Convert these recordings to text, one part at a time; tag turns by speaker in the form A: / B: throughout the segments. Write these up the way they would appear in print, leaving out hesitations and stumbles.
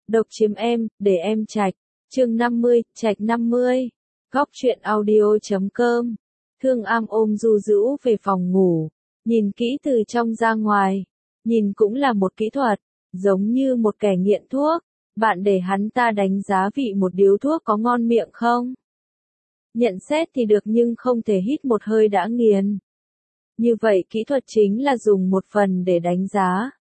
A: Độc chiếm em, để em trạch. Chương 50, trạch 50. Góc truyện audio.com. Thương Am ôm Du Dữ về phòng ngủ, nhìn kỹ từ trong ra ngoài. Nhìn cũng là một kỹ thuật, giống như một kẻ nghiện thuốc. Bạn để hắn ta đánh giá vị một điếu thuốc có ngon miệng không? Nhận xét thì được nhưng không thể hít một hơi đã nghiền. Như vậy kỹ thuật chính là dùng một phần để đánh giá.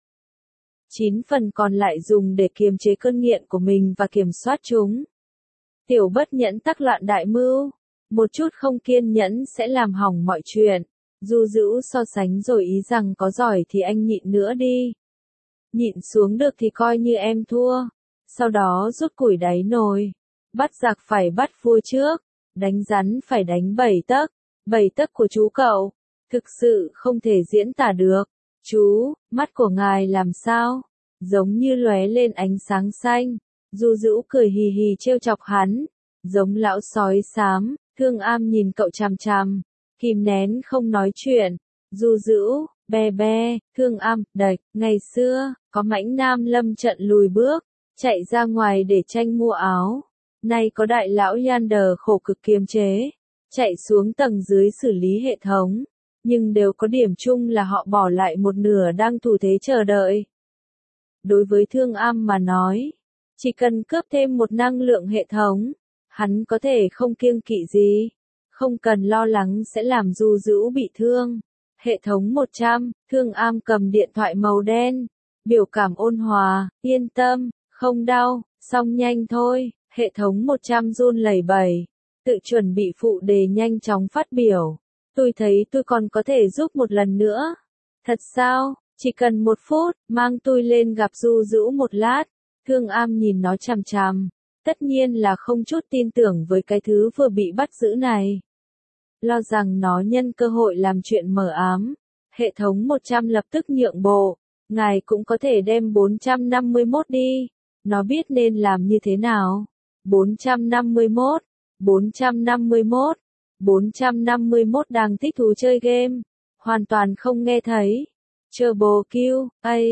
A: 9 phần còn lại dùng để kiềm chế cơn nghiện của mình và kiểm soát chúng. Tiểu bất nhẫn tắc loạn đại mưu. Một chút không kiên nhẫn sẽ làm hỏng mọi chuyện. Du Dữ so sánh rồi ý rằng có giỏi thì anh nhịn nữa đi. Nhịn xuống được thì coi như em thua. Sau đó rút củi đáy nồi. Bắt giặc phải bắt vua trước. Đánh rắn phải đánh 7 tấc. 7 tấc của chú cậu. Thực sự không thể diễn tả được. Chú, mắt của ngài làm sao? Giống như lóe lên ánh sáng xanh. Du Dữ cười hì hì trêu chọc hắn. Giống lão sói xám. Thương Am nhìn cậu chằm chằm. Kìm nén không nói chuyện. Du Dữ, be be, Thương Am, đạch. Ngày xưa, có mãnh nam lâm trận lùi bước. Chạy ra ngoài để tranh mua áo. Nay có đại lão Yander khổ cực kiềm chế. Chạy xuống tầng dưới xử lý hệ thống. Nhưng đều có điểm chung là họ bỏ lại một nửa đang thủ thế chờ đợi. Đối với Thương Am mà nói, chỉ cần cướp thêm một năng lượng hệ thống, hắn có thể không kiêng kỵ gì, không cần lo lắng sẽ làm Du Dữ bị thương. Hệ thống 100, Thương Am cầm điện thoại màu đen, biểu cảm ôn hòa, yên tâm, không đau, xong nhanh thôi. Hệ thống 100 run lẩy bẩy, tự chuẩn bị phụ đề nhanh chóng phát biểu. Tôi thấy tôi còn có thể giúp một lần nữa. Thật sao? Chỉ cần 1 phút, mang tôi lên gặp Du Dữ một lát. Thương Am nhìn nó chằm chằm. Tất nhiên là không chút tin tưởng với cái thứ vừa bị bắt giữ này. Lo rằng nó nhân cơ hội làm chuyện mờ ám. Hệ thống 100 lập tức nhượng bộ. Ngài cũng có thể đem 451 đi. Nó biết nên làm như thế nào. 451, 451. 451 đang thích thú chơi game. Hoàn toàn không nghe thấy. Turbo Q,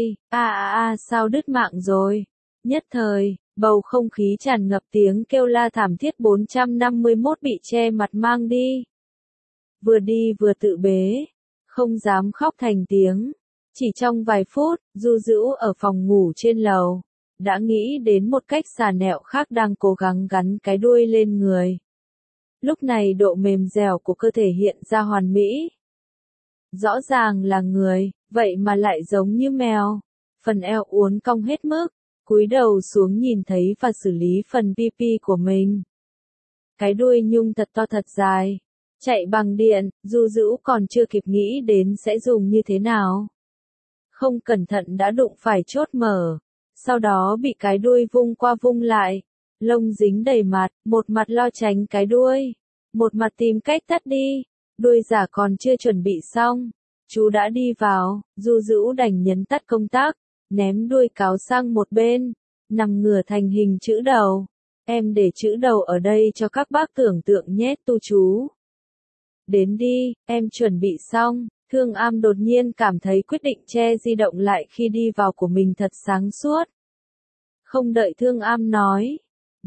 A: sao đứt mạng rồi. Nhất thời, bầu không khí tràn ngập tiếng kêu la thảm thiết. 451 bị che mặt mang đi. Vừa đi vừa tự bế. Không dám khóc thành tiếng. Chỉ trong vài phút, Du Dữ ở phòng ngủ trên lầu. Đã nghĩ đến một cách xà nẹo khác đang cố gắng gắn cái đuôi lên người. Lúc này độ mềm dẻo của cơ thể hiện ra hoàn mỹ. Rõ ràng là người, vậy mà lại giống như mèo. Phần eo uốn cong hết mức, cúi đầu xuống nhìn thấy và xử lý phần pipi của mình. Cái đuôi nhung thật to thật dài. Chạy bằng điện, Du Dữ còn chưa kịp nghĩ đến sẽ dùng như thế nào. Không cẩn thận đã đụng phải chốt mở. Sau đó bị cái đuôi vung qua vung lại. Lông dính đầy mặt, một mặt lo tránh cái đuôi. Một mặt tìm cách tắt đi. Đuôi giả còn chưa chuẩn bị xong. Chú đã đi vào, Du Dữ đành nhấn tắt công tắc. Ném đuôi cáo sang một bên. Nằm ngửa thành hình chữ đầu. Em để chữ đầu ở đây cho các bác tưởng tượng nhé tu chú. Đến đi, em chuẩn bị xong. Thương Am đột nhiên cảm thấy quyết định che di động lại khi đi vào của mình thật sáng suốt. Không đợi Thương Am nói.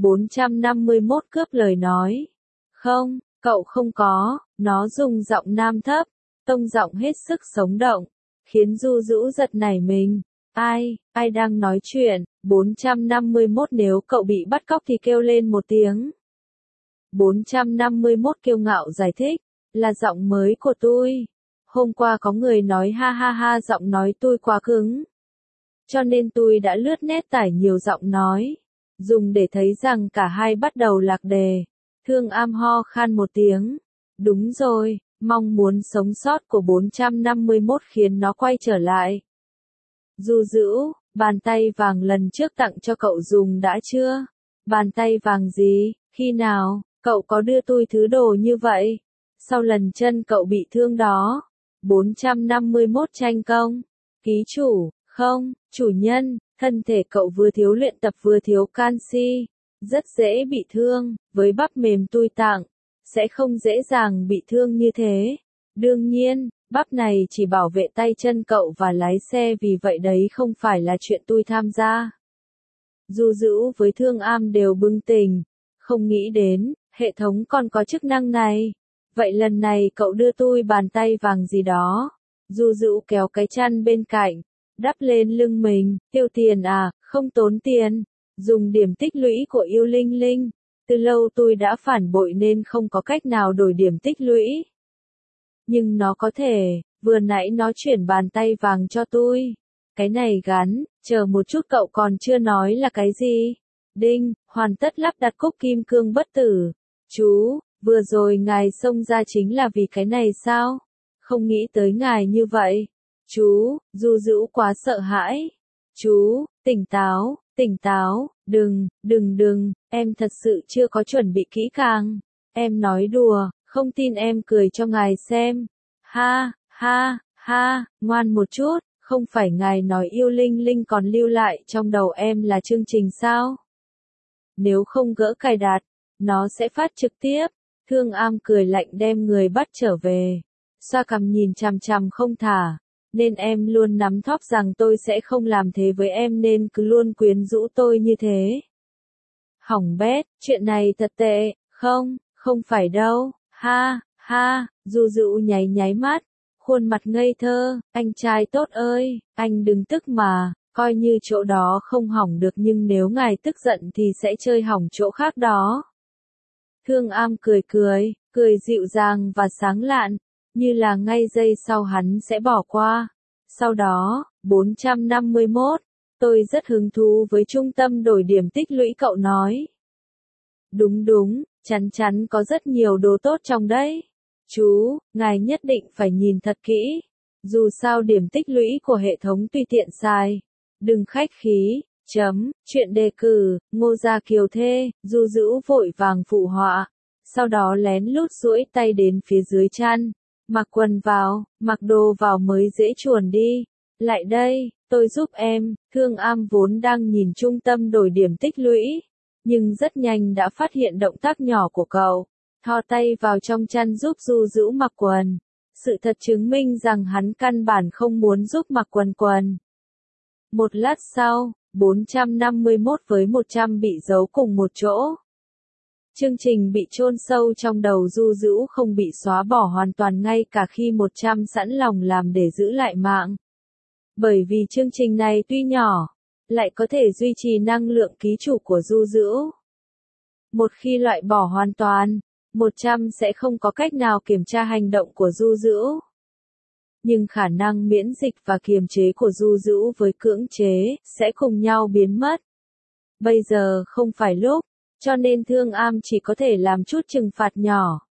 A: 451 cướp lời nói. Không, cậu không có. Nó dùng giọng nam thấp, tông giọng hết sức sống động, khiến Du Dữ giật nảy mình. Ai đang nói chuyện? 451 nếu cậu bị bắt cóc thì kêu lên một tiếng. 451 kiêu ngạo giải thích, là giọng mới của tôi. Hôm qua có người nói ha ha ha giọng nói tôi quá cứng. Cho nên tôi đã lướt net tải nhiều giọng nói. Dùng để thấy rằng cả hai bắt đầu lạc đề. Thương Am ho khan một tiếng. Đúng rồi, mong muốn sống sót của 451 khiến nó quay trở lại. Du Dữ, bàn tay vàng lần trước tặng cho cậu dùng đã chưa? Bàn tay vàng gì, khi nào, cậu có đưa tôi thứ đồ như vậy? Sau lần chân cậu bị thương đó. 451 tranh công. Ký chủ, không, chủ nhân, thân thể cậu vừa thiếu luyện tập vừa thiếu canxi. Rất dễ bị thương, với bắp mềm tui tạng. Sẽ không dễ dàng bị thương như thế. Đương nhiên, bắp này chỉ bảo vệ tay chân cậu và lái xe vì vậy đấy không phải là chuyện tôi tham gia. Du Dữ với Thương Am đều bừng tỉnh, không nghĩ đến, hệ thống còn có chức năng này. Vậy lần này cậu đưa tôi bàn tay vàng gì đó. Du Dữ kéo cái chăn bên cạnh, đắp lên lưng mình, tiêu tiền à, không tốn tiền, dùng điểm tích lũy của yêu Linh Linh. Từ lâu tôi đã phản bội nên không có cách nào đổi điểm tích lũy. Nhưng nó có thể, vừa nãy nó chuyển bàn tay vàng cho tôi. Cái này gắn, chờ một chút cậu còn chưa nói là cái gì. Đinh, hoàn tất lắp đặt cúc kim cương bất tử. Chú, vừa rồi ngài xông ra chính là vì cái này sao? Không nghĩ tới ngài như vậy. Chú, Du Dữ quá sợ hãi. Chú, tỉnh táo, đừng, em thật sự chưa có chuẩn bị kỹ càng. Em nói đùa, không tin em cười cho ngài xem. Ha, ngoan một chút, không phải ngài nói yêu Linh Linh còn lưu lại trong đầu em là chương trình sao? Nếu không gỡ cài đặt, nó sẽ phát trực tiếp. Thương Am cười lạnh đem người bắt trở về. Xoa cằm nhìn chằm chằm không thả. Nên em luôn nắm thóp rằng tôi sẽ không làm thế với em nên cứ luôn quyến rũ tôi như thế. Hỏng bét, chuyện này thật tệ, không phải đâu, ha, Du Dữ nháy mắt, khuôn mặt ngây thơ, anh trai tốt ơi, anh đừng tức mà, coi như chỗ đó không hỏng được nhưng nếu ngài tức giận thì sẽ chơi hỏng chỗ khác đó. Thương Am cười dịu dàng và sáng lạn, như là ngay giây sau hắn sẽ bỏ qua. Sau đó, 451, tôi rất hứng thú với trung tâm đổi điểm tích lũy cậu nói. Đúng, chắn có rất nhiều đồ tốt trong đấy. Chú, ngài nhất định phải nhìn thật kỹ. Dù sao điểm tích lũy của hệ thống tùy tiện xài. Đừng khách khí. Chuyện đề cử, Ngô Gia Kiều thê, Du Dữ vội vàng phụ họa. Sau đó lén lút duỗi tay đến phía dưới chăn. Mặc quần vào, mặc đồ vào mới dễ chuồn đi. Lại đây, tôi giúp em. Thương Am vốn đang nhìn trung tâm đổi điểm tích lũy. Nhưng rất nhanh đã phát hiện động tác nhỏ của cậu. Thò tay vào trong chăn giúp Du Dữ mặc quần. Sự thật chứng minh rằng hắn căn bản không muốn giúp mặc quần. Một lát sau, 451 với 100 bị giấu cùng một chỗ. Chương trình bị chôn sâu trong đầu Du Dữ không bị xóa bỏ hoàn toàn ngay cả khi 100 sẵn lòng làm để giữ lại mạng. Bởi vì chương trình này tuy nhỏ, lại có thể duy trì năng lượng ký chủ của Du Dữ. Một khi loại bỏ hoàn toàn, 100 sẽ không có cách nào kiểm tra hành động của Du Dữ. Nhưng khả năng miễn dịch và kiềm chế của Du Dữ với cưỡng chế sẽ cùng nhau biến mất. Bây giờ không phải lúc, cho nên Thương Am chỉ có thể làm chút trừng phạt nhỏ.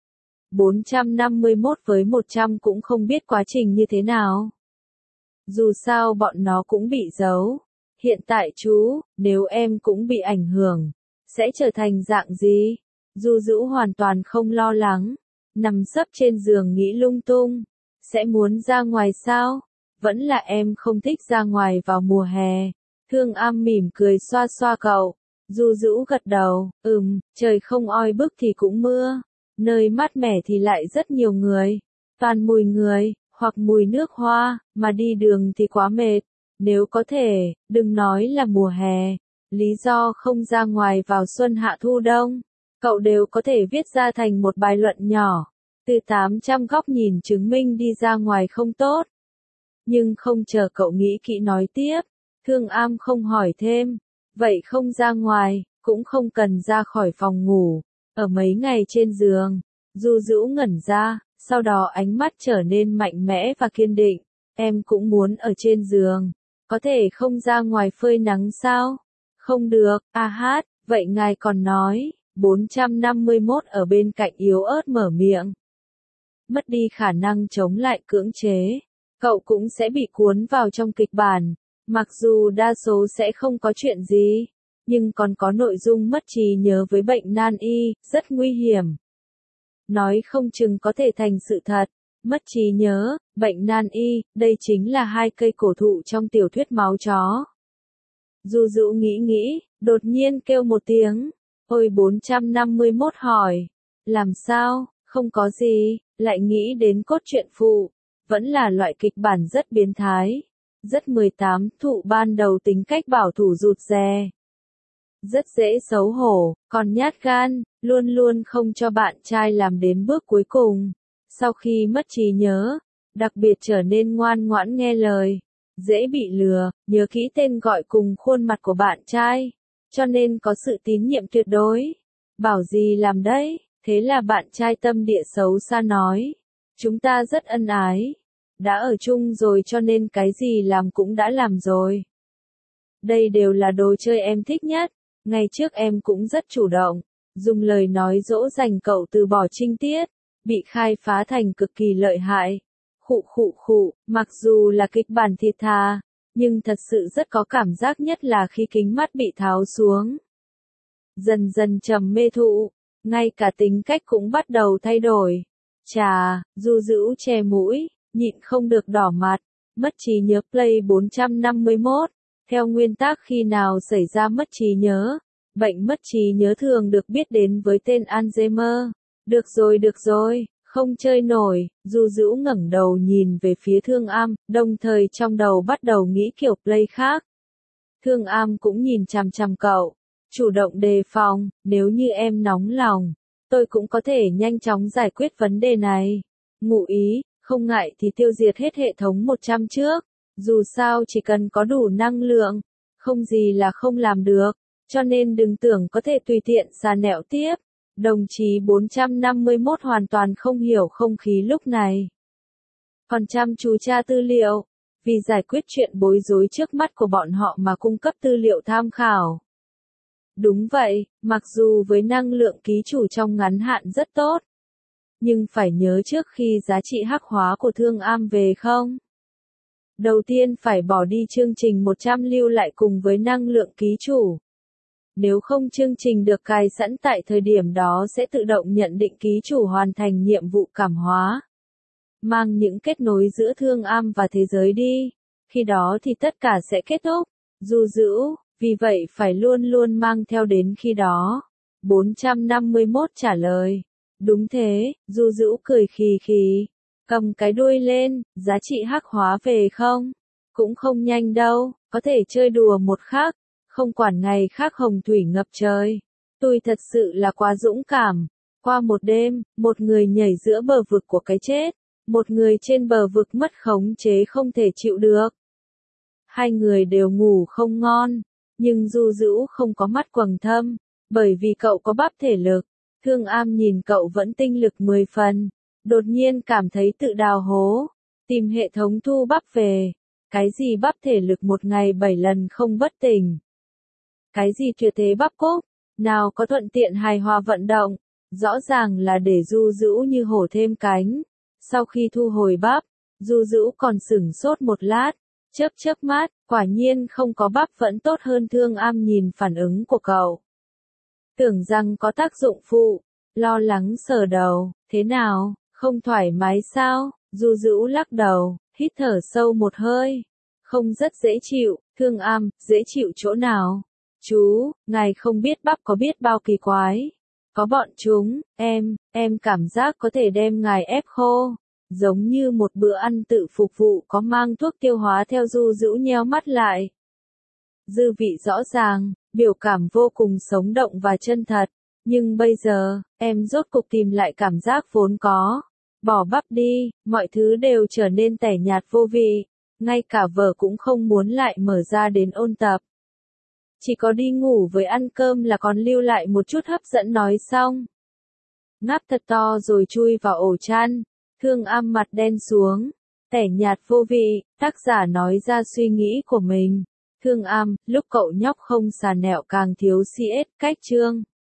A: 451 với 100 cũng không biết quá trình như thế nào. Dù sao bọn nó cũng bị giấu. Hiện tại chú, nếu em cũng bị ảnh hưởng, sẽ trở thành dạng gì? Du Dữ hoàn toàn không lo lắng. Nằm sấp trên giường nghĩ lung tung. Sẽ muốn ra ngoài sao? Vẫn là em không thích ra ngoài vào mùa hè. Thương Am mỉm cười xoa xoa cậu. Du Dữ gật đầu, trời không oi bức thì cũng mưa. Nơi mát mẻ thì lại rất nhiều người. Toàn mùi người, hoặc mùi nước hoa, mà đi đường thì quá mệt. Nếu có thể, đừng nói là mùa hè. Lý do không ra ngoài vào xuân hạ thu đông. Cậu đều có thể viết ra thành một bài luận nhỏ. Từ 800 góc nhìn chứng minh đi ra ngoài không tốt. Nhưng không chờ cậu nghĩ kỹ nói tiếp. Thương Am không hỏi thêm. Vậy không ra ngoài, cũng không cần ra khỏi phòng ngủ. Ở mấy ngày trên giường, Du Dữ ngẩn ra, sau đó ánh mắt trở nên mạnh mẽ và kiên định. Em cũng muốn ở trên giường. Có thể không ra ngoài phơi nắng sao? Không được, vậy ngài còn nói. 451 ở bên cạnh yếu ớt mở miệng. Mất đi khả năng chống lại cưỡng chế. Cậu cũng sẽ bị cuốn vào trong kịch bản. Mặc dù đa số sẽ không có chuyện gì, nhưng còn có nội dung mất trí nhớ với bệnh nan y, rất nguy hiểm. Nói không chừng có thể thành sự thật. Mất trí nhớ, bệnh nan y, đây chính là hai cây cổ thụ trong tiểu thuyết máu chó. Du Dữ nghĩ, đột nhiên kêu một tiếng. Ôi 451 hỏi. Làm sao, không có gì, lại nghĩ đến cốt truyện phụ. Vẫn là loại kịch bản rất biến thái. Rất 18, thụ ban đầu tính cách bảo thủ rụt rè. rất dễ xấu hổ, còn nhát gan, luôn luôn không cho bạn trai làm đến bước cuối cùng. Sau khi mất trí nhớ, đặc biệt trở nên ngoan ngoãn nghe lời, dễ bị lừa, nhớ kỹ tên gọi cùng khuôn mặt của bạn trai, cho nên có sự tín nhiệm tuyệt đối. Bảo gì làm đấy, thế là bạn trai tâm địa xấu xa nói, chúng ta rất ân ái, đã ở chung rồi cho nên cái gì làm cũng đã làm rồi. Đây đều là đồ chơi em thích nhất, ngày trước em cũng rất chủ động, dùng lời nói dỗ dành cậu từ bỏ trinh tiết, bị khai phá thành cực kỳ lợi hại. Khụ, mặc dù là kịch bản thiệt thà, nhưng thật sự rất có cảm giác, nhất là khi kính mắt bị tháo xuống. Dần dần trầm mê thụ, ngay cả tính cách cũng bắt đầu thay đổi. Chà, Du Dữu che mũi, nhịn không được đỏ mặt, mất trí nhớ Play 451. Theo nguyên tắc khi nào xảy ra mất trí nhớ, bệnh mất trí nhớ thường được biết đến với tên Alzheimer. Được rồi, không chơi nổi, Du Dữu ngẩng đầu nhìn về phía Thương Am, đồng thời trong đầu bắt đầu nghĩ kiểu play khác. Thương Am cũng nhìn chằm chằm cậu, chủ động đề phòng, nếu như em nóng lòng, tôi cũng có thể nhanh chóng giải quyết vấn đề này. Ngụ ý, không ngại thì tiêu diệt hết hệ thống 100 trước, dù sao chỉ cần có đủ năng lượng, không gì là không làm được, cho nên đừng tưởng có thể tùy tiện xà nẹo tiếp. Đồng chí 451 hoàn toàn không hiểu không khí lúc này. Còn chăm chú tra tư liệu, vì giải quyết chuyện bối rối trước mắt của bọn họ mà cung cấp tư liệu tham khảo. Đúng vậy, mặc dù với năng lượng ký chủ trong ngắn hạn rất tốt, nhưng phải nhớ trước khi giá trị hắc hóa của Thương Am về không? Đầu tiên phải bỏ đi chương trình 100 lưu lại cùng với năng lượng ký chủ. Nếu không chương trình được cài sẵn tại thời điểm đó sẽ tự động nhận định ký chủ hoàn thành nhiệm vụ cảm hóa. Mang những kết nối giữa Thương Am và thế giới đi. Khi đó thì tất cả sẽ kết thúc. Du Dữu, vì vậy phải luôn luôn mang theo đến khi đó. 451 trả lời. Đúng thế, Du Dữu cười khì khì. Cầm cái đuôi lên, giá trị hắc hóa về không? Cũng không nhanh đâu, có thể chơi đùa một khắc. Không quản ngày khác hồng thủy ngập trời. Tôi thật sự là quá dũng cảm. Qua một đêm, một người nhảy giữa bờ vực của cái chết. Một người trên bờ vực mất khống chế không thể chịu được. Hai người đều ngủ không ngon. Nhưng Du Dữu không có mắt quầng thâm. Bởi vì cậu có bắp thể lực. Thương Am nhìn cậu vẫn tinh lực 10 phần. Đột nhiên cảm thấy tự đào hố. Tìm hệ thống thu bắp về. Cái gì bắp thể lực một ngày 7 lần không bất tỉnh. Cái gì tuyệt thế bắp cúc, nào có thuận tiện hài hòa vận động, rõ ràng là để Du Dữu như hổ thêm cánh. Sau khi thu hồi bắp, Du Dữu còn sửng sốt một lát, chớp mắt, quả nhiên không có bắp vẫn tốt hơn. Thương Am nhìn phản ứng của cậu. Tưởng rằng có tác dụng phụ, lo lắng sờ đầu, thế nào, không thoải mái sao? Du Dữu lắc đầu, hít thở sâu một hơi. Không rất dễ chịu. Thương Am, dễ chịu chỗ nào? Chú, ngài không biết bắp có biết bao kỳ quái. Có bọn chúng, em cảm giác có thể đem ngài ép khô. Giống như một bữa ăn tự phục vụ có mang thuốc tiêu hóa. Theo Du Dữu nheo mắt lại. Dư vị rõ ràng, biểu cảm vô cùng sống động và chân thật. Nhưng bây giờ, em rốt cục tìm lại cảm giác vốn có. Bỏ bắp đi, mọi thứ đều trở nên tẻ nhạt vô vị. Ngay cả vở cũng không muốn lại mở ra đến ôn tập. Chỉ có đi ngủ với ăn cơm là còn lưu lại một chút hấp dẫn. Nói xong, ngáp thật to rồi chui vào ổ chăn. Thương Am mặt đen xuống. Tẻ nhạt vô vị, tác giả nói ra suy nghĩ của mình. Thương Am, lúc cậu nhóc không xà nẹo càng thiếu CS. Cách chương